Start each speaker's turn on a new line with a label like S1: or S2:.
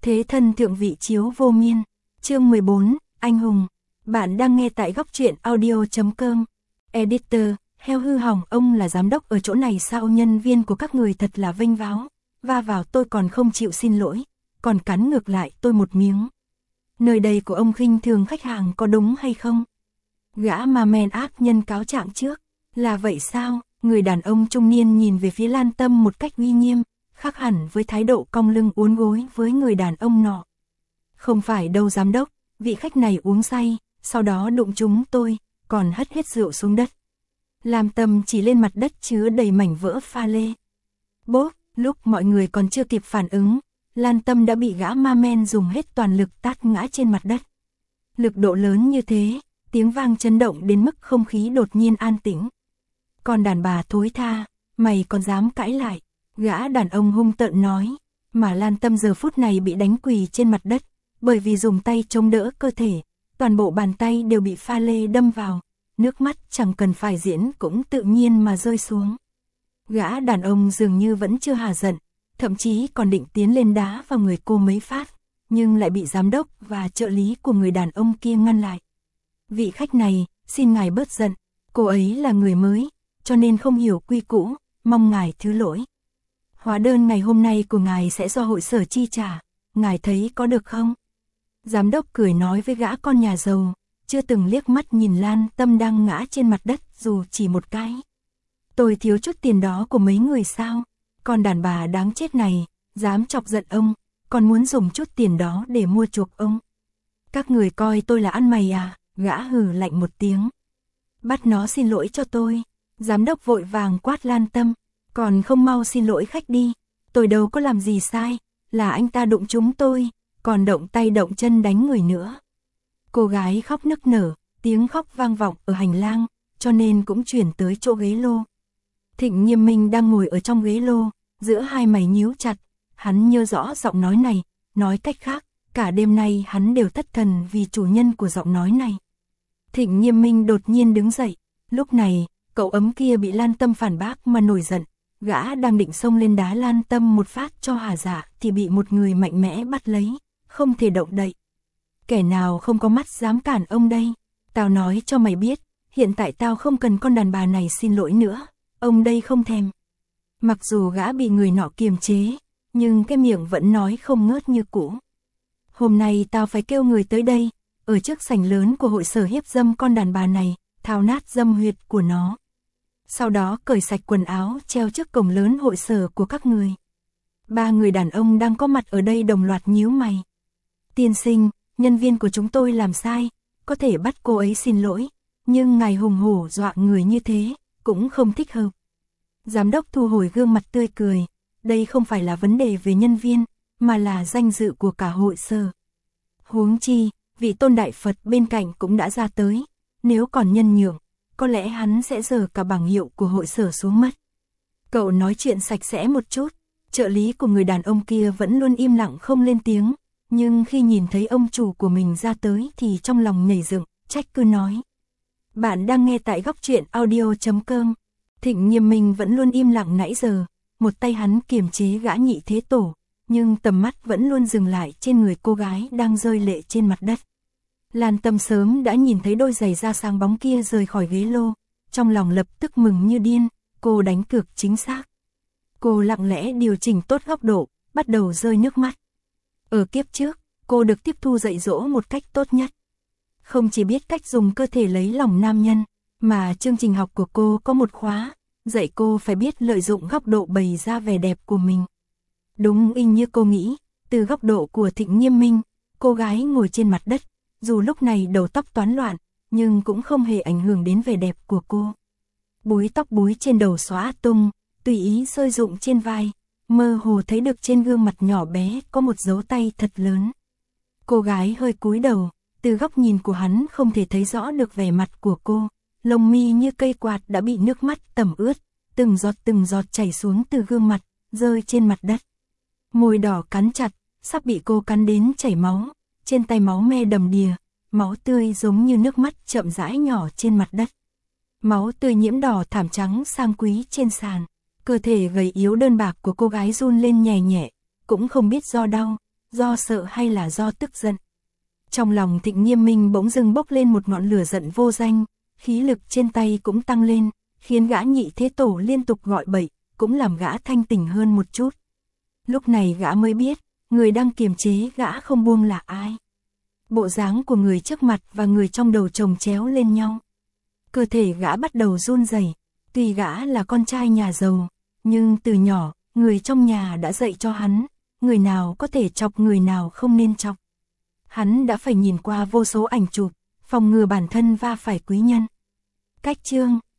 S1: Thế thân thượng vị chiếu vô miên. Chương 14, anh hùng. Bạn đang nghe tại góc truyện audio.com. Editor, heo hư hỏng, ông là giám đốc ở chỗ này sao? Nhân viên của các người thật là vênh váo, va vào tôi còn không chịu xin lỗi, còn cắn ngược lại tôi một miếng. Nơi đây của ông khinh thường khách hàng có đúng hay không? Gã ma men ác nhân cáo trạng trước. Là vậy sao? Người đàn ông trung niên nhìn về phía Lan Tâm một cách uy nghiêm, khác hẳn với thái độ cong lưng uốn gối với người đàn ông nọ. Không phải đâu giám đốc, vị khách này uống say, sau đó đụng trúng tôi, còn hất hết rượu xuống đất. Lam Tâm chỉ lên mặt đất chứa đầy mảnh vỡ pha lê. Bốp, lúc mọi người còn chưa kịp phản ứng, Lan Tâm đã bị gã ma men dùng hết toàn lực tát ngã trên mặt đất. Lực độ lớn như thế, tiếng vang chấn động đến mức không khí đột nhiên an tĩnh. Còn đàn bà thối tha, mày còn dám cãi lại, gã đàn ông hung tợn nói, mà Lan Tâm giờ phút này bị đánh quỳ trên mặt đất, bởi vì dùng tay chống đỡ cơ thể, toàn bộ bàn tay đều bị pha lê đâm vào, nước mắt chẳng cần phải diễn cũng tự nhiên mà rơi xuống. Gã đàn ông dường như vẫn chưa hả giận, thậm chí còn định tiến lên đá vào người cô mấy phát, nhưng lại bị giám đốc và trợ lý của người đàn ông kia ngăn lại. Vị khách này, xin ngài bớt giận, cô ấy là người mới, cho nên không hiểu quy củ, mong ngài thứ lỗi. Hóa đơn ngày hôm nay của ngài sẽ do hội sở chi trả, ngài thấy có được không? Giám đốc cười nói với gã con nhà giàu, chưa từng liếc mắt nhìn Lan Tâm đang ngã trên mặt đất dù chỉ một cái. Tôi thiếu chút tiền đó của mấy người sao? Còn đàn bà đáng chết này, dám chọc giận ông, còn muốn dùng chút tiền đó để mua chuộc ông. Các người coi tôi là ăn mày à? Gã hừ lạnh một tiếng. Bắt nó xin lỗi cho tôi. Giám đốc vội vàng quát Lan Tâm, còn không mau xin lỗi khách đi, tôi đâu có làm gì sai, là anh ta đụng trúng tôi, còn động tay động chân đánh người nữa. Cô gái khóc nức nở, tiếng khóc vang vọng ở hành lang, cho nên cũng chuyển tới chỗ ghế lô. Thịnh Nghiêm Minh đang ngồi ở trong ghế lô, giữa hai mày nhíu chặt, hắn nhớ rõ giọng nói này, nói cách khác, cả đêm nay hắn đều thất thần vì chủ nhân của giọng nói này. Thịnh Nghiêm Minh đột nhiên đứng dậy, lúc này, cậu ấm kia bị Lan Tâm phản bác mà nổi giận, gã đang định xông lên đá Lan Tâm một phát cho hả dạ thì bị một người mạnh mẽ bắt lấy, không thể động đậy. Kẻ nào không có mắt dám cản ông đây? Tao nói cho mày biết, hiện tại tao không cần con đàn bà này xin lỗi nữa, ông đây không thèm. Mặc dù gã bị người nọ kiềm chế, nhưng cái miệng vẫn nói không ngớt như cũ. Hôm nay tao phải kêu người tới đây, ở trước sảnh lớn của hội sở hiếp dâm con đàn bà này, thao nát dâm huyệt của nó. Sau đó cởi sạch quần áo treo trước cổng lớn hội sở của các người. Ba người đàn ông đang có mặt ở đây đồng loạt nhíu mày. Tiên sinh, nhân viên của chúng tôi làm sai, có thể bắt cô ấy xin lỗi, nhưng ngài hùng hổ dọa người như thế, cũng không thích hợp. Giám đốc thu hồi gương mặt tươi cười, đây không phải là vấn đề về nhân viên, mà là danh dự của cả hội sở. Huống chi, vị tôn đại Phật bên cạnh cũng đã ra tới, nếu còn nhân nhượng, có lẽ hắn sẽ giở cả bảng hiệu của hội sở xuống mất. Cậu nói chuyện sạch sẽ một chút, trợ lý của người đàn ông kia vẫn luôn im lặng không lên tiếng, nhưng khi nhìn thấy ông chủ của mình ra tới thì trong lòng nhảy dựng, trách cứ nói. Bạn đang nghe tại góc truyện audio.com. Thịnh Nghiêm Minh vẫn luôn im lặng nãy giờ, một tay hắn kiềm chế gã nhị thế tổ, nhưng tầm mắt vẫn luôn dừng lại trên người cô gái đang rơi lệ trên mặt đất. Lan Tâm sớm đã nhìn thấy đôi giày da sáng bóng kia rời khỏi ghế lô, trong lòng lập tức mừng như điên, cô đánh cược chính xác. Cô lặng lẽ điều chỉnh tốt góc độ, bắt đầu rơi nước mắt. Ở kiếp trước, cô được tiếp thu dạy dỗ một cách tốt nhất. Không chỉ biết cách dùng cơ thể lấy lòng nam nhân, mà chương trình học của cô có một khóa, dạy cô phải biết lợi dụng góc độ bày ra vẻ đẹp của mình. Đúng y như cô nghĩ, từ góc độ của Thịnh Nghiêm Minh, cô gái ngồi trên mặt đất, dù lúc này đầu tóc toán loạn, nhưng cũng không hề ảnh hưởng đến vẻ đẹp của cô. Búi tóc búi trên đầu xóa tung, tùy ý rơi rụng trên vai, mơ hồ thấy được trên gương mặt nhỏ bé có một dấu tay thật lớn. Cô gái hơi cúi đầu, từ góc nhìn của hắn không thể thấy rõ được vẻ mặt của cô, lông mi như cây quạt đã bị nước mắt tẩm ướt, từng giọt chảy xuống từ gương mặt, rơi trên mặt đất. Môi đỏ cắn chặt, sắp bị cô cắn đến chảy máu, trên tay máu me đầm đìa, máu tươi giống như nước mắt chậm rãi nhỏ trên mặt đất. Máu tươi nhiễm đỏ thảm trắng sang quý trên sàn, cơ thể gầy yếu đơn bạc của cô gái run lên nhẹ nhẹ, cũng không biết do đau, do sợ hay là do tức giận. Trong lòng Thịnh Nghiêm Minh bỗng dưng bốc lên một ngọn lửa giận vô danh, khí lực trên tay cũng tăng lên, khiến gã Nhị Thế Tổ liên tục gọi bậy, cũng làm gã thanh tỉnh hơn một chút. Lúc này gã mới biết, người đang kiềm chế gã không buông là ai. Bộ dáng của người trước mặt và người trong đầu chồng chéo lên nhau. Cơ thể gã bắt đầu run rẩy. Tuy gã là con trai nhà giàu, nhưng từ nhỏ, người trong nhà đã dạy cho hắn, người nào có thể chọc người nào không nên chọc. Hắn đã phải nhìn qua vô số ảnh chụp, phòng ngừa bản thân va phải quý nhân. Cách chương